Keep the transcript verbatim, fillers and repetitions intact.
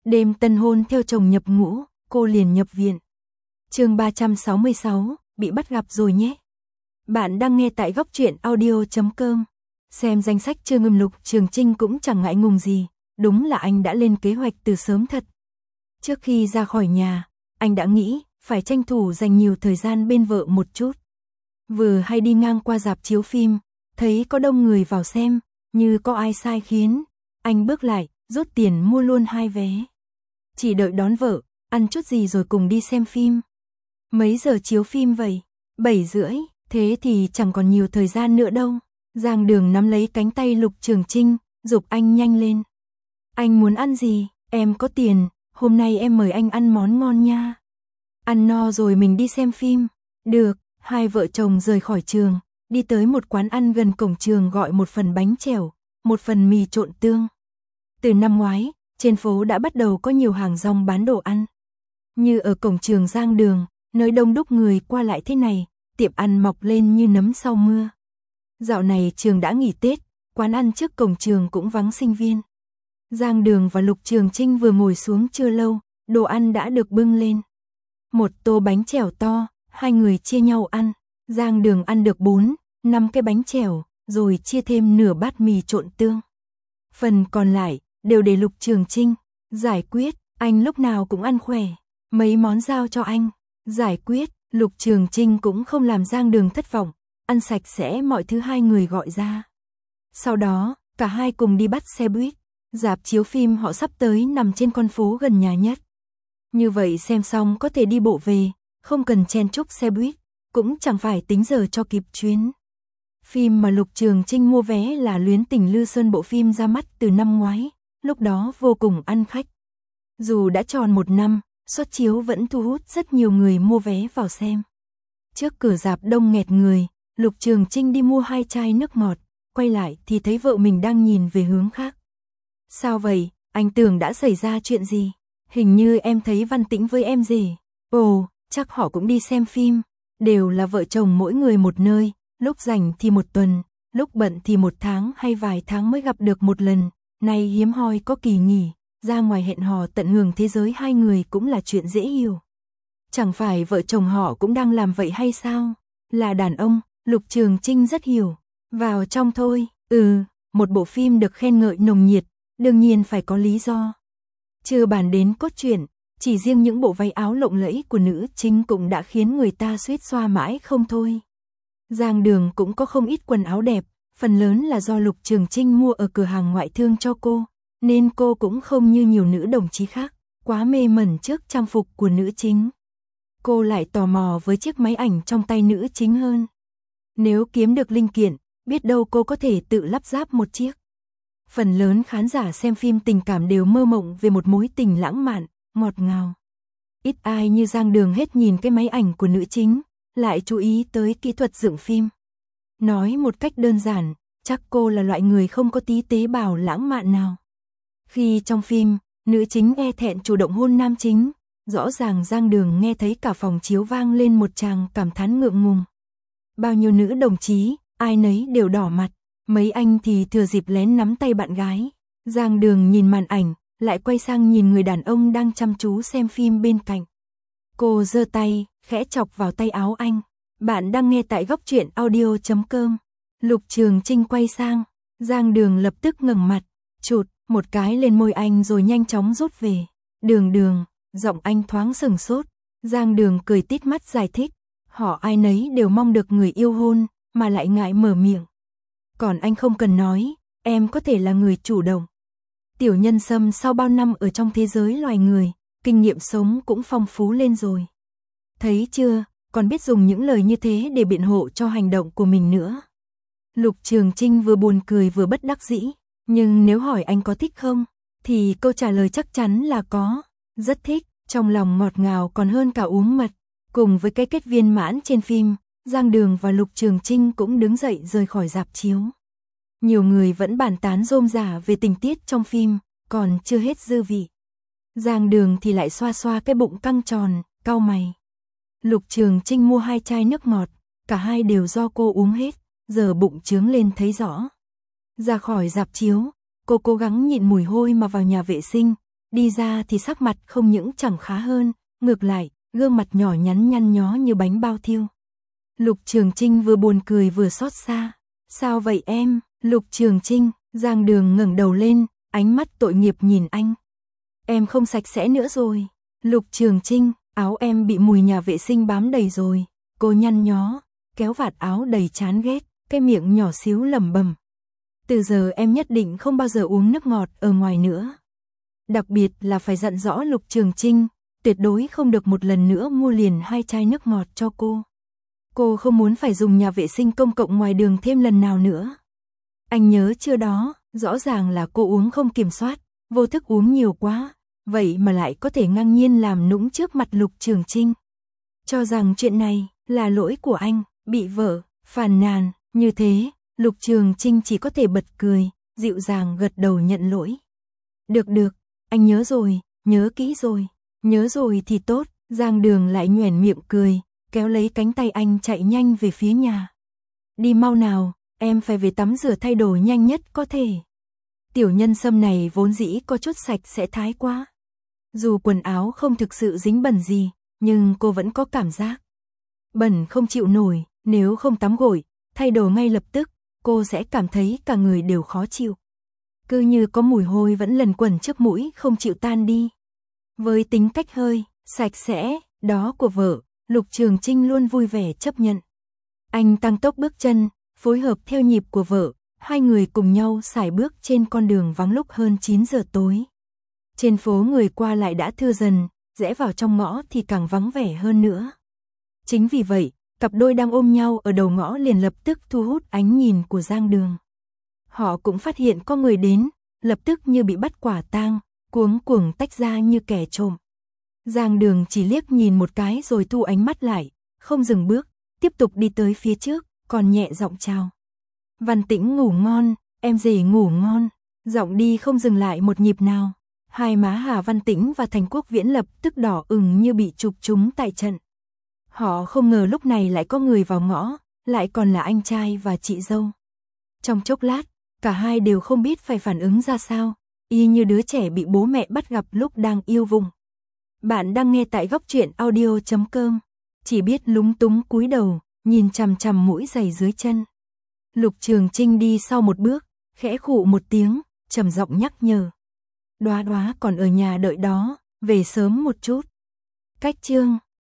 Đêm tân hôn theo chồng nhập ngũ, cô liền nhập viện. Chương ba trăm sáu mươi sáu, bị bắt gặp rồi nhé. Bạn đang nghe tại góc truyện audio chấm com. Xem danh sách Trương Ngâm Lục Trường Chinh cũng chẳng ngại ngùng gì, đúng là anh đã lên kế hoạch từ sớm thật. Trước khi ra khỏi nhà, anh đã nghĩ phải tranh thủ dành nhiều thời gian bên vợ một chút. Vừa hay đi ngang qua rạp chiếu phim, thấy có đông người vào xem, như có ai sai khiến, anh bước lại, rút tiền mua luôn hai vé. Chỉ đợi đón vợ, ăn chút gì rồi cùng đi xem phim. Mấy giờ chiếu phim vậy? Bảy rưỡi, thế thì chẳng còn nhiều thời gian nữa đâu. Giang Đường nắm lấy cánh tay Lục Trường Chinh, giục anh nhanh lên. Anh muốn ăn gì? Em có tiền, hôm nay em mời anh ăn món ngon nha. Ăn no rồi mình đi xem phim. Được, hai vợ chồng rời khỏi trường, đi tới một quán ăn gần cổng trường gọi một phần bánh chèo, một phần mì trộn tương. Từ năm ngoái, trên phố đã bắt đầu có nhiều hàng rong bán đồ ăn. Như ở cổng trường Giang Đường, nơi đông đúc người qua lại thế này, tiệm ăn mọc lên như nấm sau mưa. Dạo này trường đã nghỉ Tết, quán ăn trước cổng trường cũng vắng sinh viên. Giang Đường và Lục Trường Chinh vừa ngồi xuống chưa lâu, đồ ăn đã được bưng lên. Một tô bánh chèo to, hai người chia nhau ăn. Giang Đường ăn được bốn, năm cái bánh chèo, rồi chia thêm nửa bát mì trộn tương. Phần còn lại, đều để Lục Trường Chinh giải quyết, anh lúc nào cũng ăn khỏe. Mấy món giao cho anh, giải quyết, Lục Trường Chinh cũng không làm Giang Đường thất vọng, ăn sạch sẽ mọi thứ hai người gọi ra. Sau đó, cả hai cùng đi bắt xe buýt, rạp chiếu phim họ sắp tới nằm trên con phố gần nhà nhất. Như vậy xem xong có thể đi bộ về, không cần chen chúc xe buýt, cũng chẳng phải tính giờ cho kịp chuyến. Phim mà Lục Trường Chinh mua vé là Luyến Tình Lư Sơn, bộ phim ra mắt từ năm ngoái, lúc đó vô cùng ăn khách. Dù đã tròn một năm, suất chiếu vẫn thu hút rất nhiều người mua vé vào xem. Trước cửa rạp đông nghẹt người, Lục Trường Chinh đi mua hai chai nước ngọt, quay lại thì thấy vợ mình đang nhìn về hướng khác. Sao vậy, anh tưởng đã xảy ra chuyện gì? Hình như em thấy Văn Tĩnh với em rể. Ồ, chắc họ cũng đi xem phim. Đều là vợ chồng mỗi người một nơi, lúc rảnh thì một tuần, lúc bận thì một tháng hay vài tháng mới gặp được một lần. Nay hiếm hoi có kỳ nghỉ, ra ngoài hẹn hò tận hưởng thế giới hai người cũng là chuyện dễ hiểu. Chẳng phải vợ chồng họ cũng đang làm vậy hay sao? Là đàn ông, Lục Trường Chinh rất hiểu. Vào trong thôi, ừ, một bộ phim được khen ngợi nồng nhiệt, đương nhiên phải có lý do. Chưa bàn đến cốt truyện, chỉ riêng những bộ váy áo lộng lẫy của nữ chính cũng đã khiến người ta suýt xoa mãi không thôi. Giang Đường cũng có không ít quần áo đẹp, phần lớn là do Lục Trường Chinh mua ở cửa hàng ngoại thương cho cô, nên cô cũng không như nhiều nữ đồng chí khác, quá mê mẩn trước trang phục của nữ chính. Cô lại tò mò với chiếc máy ảnh trong tay nữ chính hơn. Nếu kiếm được linh kiện, biết đâu cô có thể tự lắp ráp một chiếc. Phần lớn khán giả xem phim tình cảm đều mơ mộng về một mối tình lãng mạn, ngọt ngào. Ít ai như Giang Đường hết nhìn cái máy ảnh của nữ chính, lại chú ý tới kỹ thuật dựng phim. Nói một cách đơn giản, chắc cô là loại người không có tí tế bào lãng mạn nào. Khi trong phim, nữ chính e thẹn chủ động hôn nam chính, rõ ràng Giang Đường nghe thấy cả phòng chiếu vang lên một tràng cảm thán ngượng ngùng. Bao nhiêu nữ đồng chí, ai nấy đều đỏ mặt, mấy anh thì thừa dịp lén nắm tay bạn gái. Giang Đường nhìn màn ảnh, lại quay sang nhìn người đàn ông đang chăm chú xem phim bên cạnh. Cô giơ tay, khẽ chọc vào tay áo anh. Bạn đang nghe tại góc truyện audio chấm com. Lục Trường Chinh quay sang, Giang Đường lập tức ngẩng mặt, chụt một cái lên môi anh rồi nhanh chóng rút về. Đường Đường, giọng anh thoáng sừng sốt. Giang Đường cười tít mắt giải thích, họ ai nấy đều mong được người yêu hôn, mà lại ngại mở miệng. Còn anh không cần nói, em có thể là người chủ động. Tiểu Nhân Sâm sau bao năm ở trong thế giới loài người, kinh nghiệm sống cũng phong phú lên rồi. Thấy chưa, còn biết dùng những lời như thế để biện hộ cho hành động của mình nữa. Lục Trường Chinh vừa buồn cười vừa bất đắc dĩ, nhưng nếu hỏi anh có thích không, thì câu trả lời chắc chắn là có, rất thích, trong lòng ngọt ngào còn hơn cả uống mật. Cùng với cái kết viên mãn trên phim, Giang Đường và Lục Trường Chinh cũng đứng dậy rời khỏi rạp chiếu. Nhiều người vẫn bàn tán rôm rả về tình tiết trong phim, còn chưa hết dư vị. Giang Đường thì lại xoa xoa cái bụng căng tròn, cau mày. Lục Trường Chinh mua hai chai nước ngọt, cả hai đều do cô uống hết, giờ bụng trướng lên thấy rõ. Ra khỏi rạp chiếu, cô cố gắng nhịn mùi hôi mà vào nhà vệ sinh, đi ra thì sắc mặt không những chẳng khá hơn, ngược lại, gương mặt nhỏ nhắn nhăn nhó như bánh bao thiêu. Lục Trường Trinh vừa buồn cười vừa xót xa. Sao vậy em? Lục Trường Trinh, Giang Đường ngẩng đầu lên, ánh mắt tội nghiệp nhìn anh. Em không sạch sẽ nữa rồi. Lục Trường Trinh, áo em bị mùi nhà vệ sinh bám đầy rồi. Cô nhăn nhó, kéo vạt áo đầy chán ghét, cái miệng nhỏ xíu lẩm bẩm. Từ giờ em nhất định không bao giờ uống nước ngọt ở ngoài nữa. Đặc biệt là phải dặn rõ Lục Trường Trinh, tuyệt đối không được một lần nữa mua liền hai chai nước ngọt cho cô. Cô không muốn phải dùng nhà vệ sinh công cộng ngoài đường thêm lần nào nữa. Anh nhớ chưa đó, rõ ràng là cô uống không kiểm soát, vô thức uống nhiều quá, vậy mà lại có thể ngang nhiên làm nũng trước mặt Lục Trường Trinh. Cho rằng chuyện này là lỗi của anh, bị vợ phàn nàn, như thế, Lục Trường Trinh chỉ có thể bật cười, dịu dàng gật đầu nhận lỗi. Được được, anh nhớ rồi, nhớ kỹ rồi, nhớ rồi thì tốt. Giang Đường lại nhoẻn miệng cười, kéo lấy cánh tay anh chạy nhanh về phía nhà. Đi mau nào, em phải về tắm rửa thay đồ nhanh nhất có thể. Tiểu Nhân Sâm này vốn dĩ có chút sạch sẽ thái quá. Dù quần áo không thực sự dính bẩn gì, nhưng cô vẫn có cảm giác bẩn không chịu nổi, nếu không tắm gội, thay đồ ngay lập tức, cô sẽ cảm thấy cả người đều khó chịu. Cứ như có mùi hôi vẫn lẩn quẩn trước mũi không chịu tan đi. Với tính cách hơi sạch sẽ đó của vợ, Lục Trường Trinh luôn vui vẻ chấp nhận. Anh tăng tốc bước chân, phối hợp theo nhịp của vợ, hai người cùng nhau sải bước trên con đường vắng lúc hơn chín giờ tối. Trên phố người qua lại đã thưa dần, rẽ vào trong ngõ thì càng vắng vẻ hơn nữa. Chính vì vậy, cặp đôi đang ôm nhau ở đầu ngõ liền lập tức thu hút ánh nhìn của Giang Đường. Họ cũng phát hiện có người đến, lập tức như bị bắt quả tang, cuống cuồng tách ra như kẻ trộm. Giang Đường chỉ liếc nhìn một cái rồi thu ánh mắt lại, không dừng bước, tiếp tục đi tới phía trước, còn nhẹ giọng chào. Văn Tĩnh ngủ ngon, em rể ngủ ngon, giọng đi không dừng lại một nhịp nào. Hai má Hà Văn Tĩnh và Thành Quốc Viễn lập tức đỏ ửng như bị chụp trúng tại trận. Họ không ngờ lúc này lại có người vào ngõ, lại còn là anh trai và chị dâu. Trong chốc lát, cả hai đều không biết phải phản ứng ra sao, y như đứa trẻ bị bố mẹ bắt gặp lúc đang yêu vùng. Bạn đang nghe tại góc truyện audio chấm com, chỉ biết lúng túng cúi đầu, nhìn chằm chằm mũi giày dưới chân. Lục Trường Trinh đi sau một bước, khẽ khụ một tiếng, trầm giọng nhắc nhở. Đoá Đoá còn ở nhà đợi đó, về sớm một chút. Cách chương